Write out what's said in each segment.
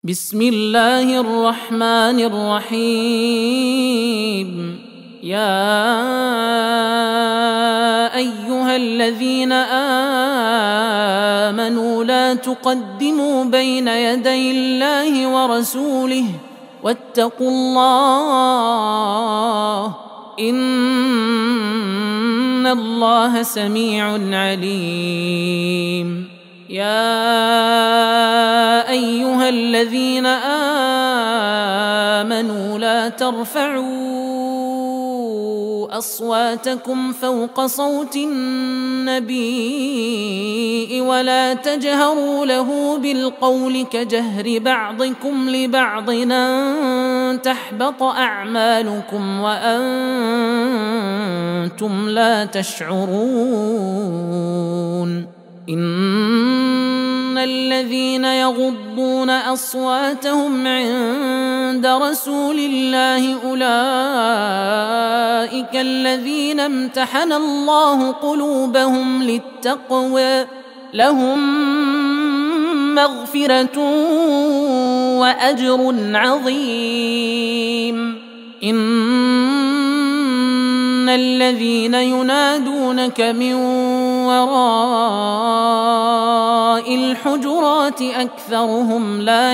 بسم الله الرحمن الرحيم. يا أيها الذين آمنوا لا تقدموا بين يدي الله ورسوله واتقوا الله إن الله سميع عليم. يا أيها الذين آمنوا لا ترفعوا أصواتكم فوق صوت النبي ولا تجهروا له بالقول كجهر بعضكم لبعض أن تحبط أعمالكم وأنتم لا تشعرون. إن الذين يغضون أصواتهم عند رسول الله أولئك الذين امتحن الله قلوبهم للتقوى لهم مغفرة وأجر عظيم. إن الذين ينادونك من وراء الحجرات أكثرهم لا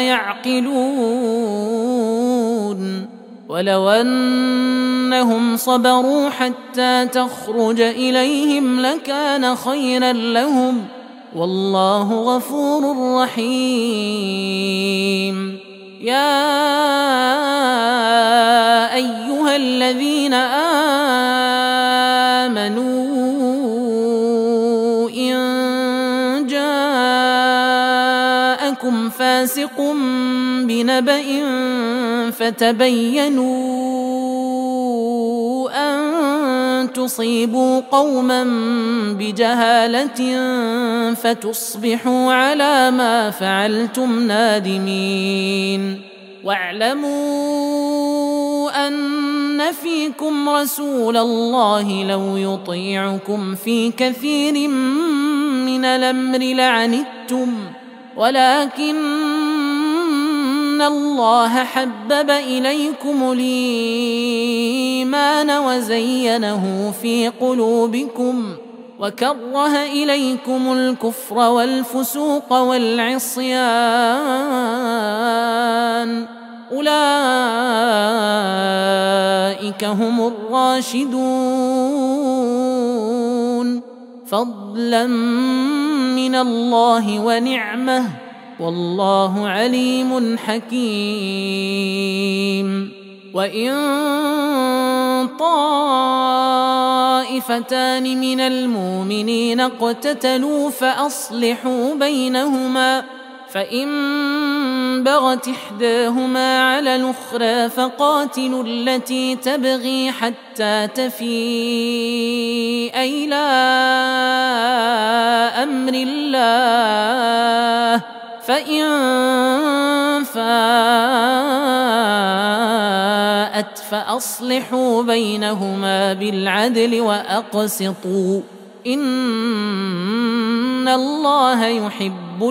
يعقلون. ولو أنهم صبروا حتى تخرج إليهم لكان خيرا لهم والله غفور رحيم. يا أيها الذين آمنوا إن جاءكم فاسق بنبأ فتبينوا أن تصيبوا قوما بجهالة فتصبحوا على ما فعلتم نادمين. واعلموا أن فيكم رسول الله لو يطيعكم في كثير من الأمر لعنتم ولكن الله حبب إليكم الإيمان وزينه في قلوبكم وكره إليكم الكفر والفسوق والعصيان أولئك هم الراشدون فضلا من الله ونعمه والله عليم حكيم. وإن طائفتان من المؤمنين اقتتلوا فأصلحوا بينهما فإن بغت إحداهما على الأخرى فقاتلوا التي تبغي حتى تفيء إلى أمر الله فإن فاءت فأصلحوا بينهما بالعدل وأقسطوا إن الله يحب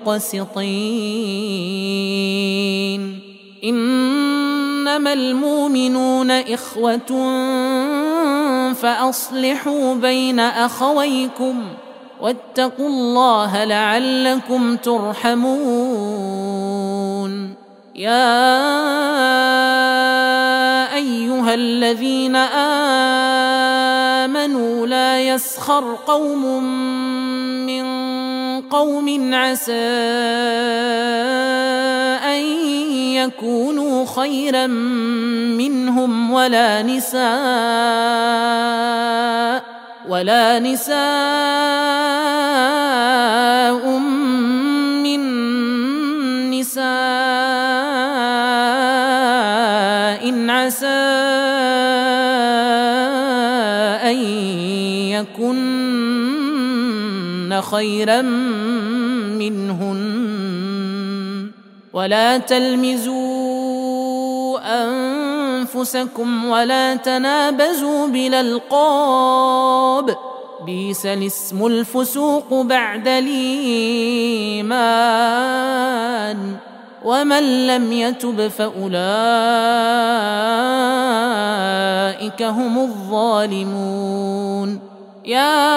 المقسطين. إنما المؤمنون إخوة فأصلحوا بين أخويكم واتقوا الله لعلكم ترحمون. يا أيها الذين آمنوا لا يسخر قوم من قوم عسى أن يكونوا خيرا منهم ولا نساء من نساء عسى أن يكن خيرا منهن ولا تلمزوا أنفسكم ولا تنابزوا بالألقاب بئس الاسم الفسوق بعد الإيمان ومن لم يتب فأولئك هم الظالمون. يا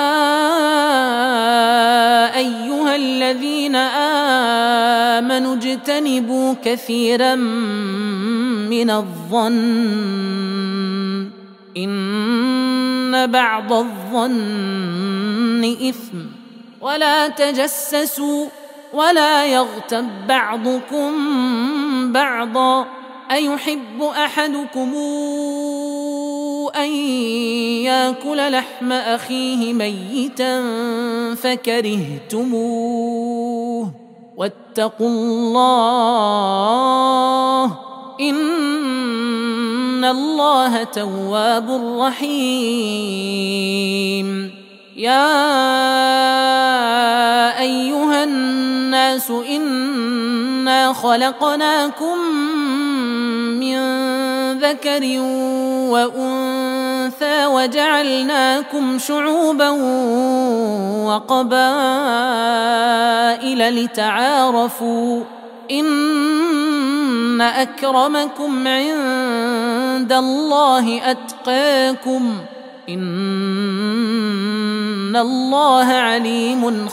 أيها الذين آمنوا اجتنبوا كثيرا من الظن إن بعض الظن إثم، ولا تجسسوا ولا يغتب بعضكم بعضا، أيحب أحدكم أن يأكل لحم أخيه ميتا فكرهتموه، واتقوا الله إن الله تواب رحيم. يا أيها الناس إنا خلقناكم من ذكر وأنثى وجعلناكم شعوبا وقبائل لتعارفوا إن أكرمكم عند الله أتقاكم إن الله عليم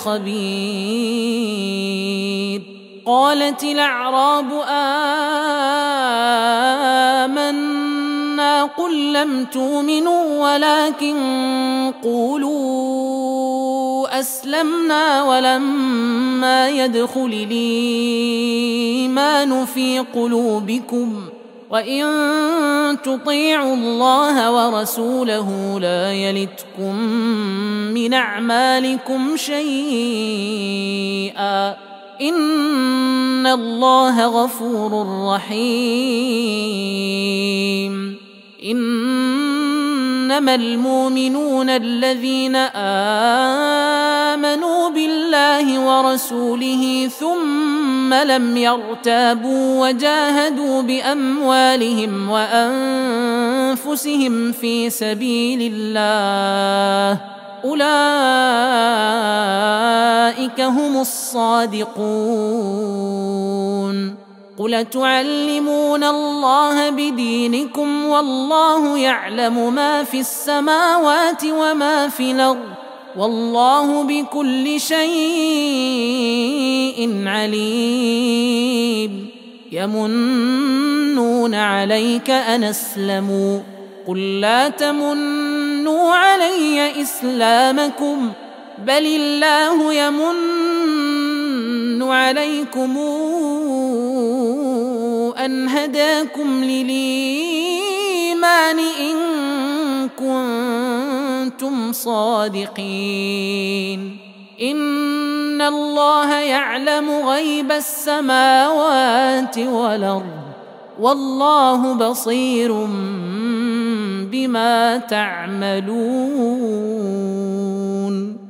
خبير. قالت الأعراب آمنا قل لم تؤمنوا ولكن قولوا أسلمنا ولما يدخل الإيمان في قلوبكم وإن تطيعوا الله ورسوله لا يلتكم من أعمالكم شيئا إن الله غفور رحيم. إنما المؤمنون الذين آمنوا بالله ورسوله ثم لم يرتابوا وجاهدوا بأموالهم وأنفسهم في سبيل الله أولئك هم الصادقون. قل تعلمون الله بدينكم والله يعلم ما في السماوات وما في الأرض والله بكل شيء عليم. يمنون عليك أن أسلموا قل لا تمنوا علي إسلامكم بل الله يمن عليكم أن هداكم للإيمان إن كنتم صادقين. إن الله يعلم غيب السماوات والأرض والله بصير بما تعملون.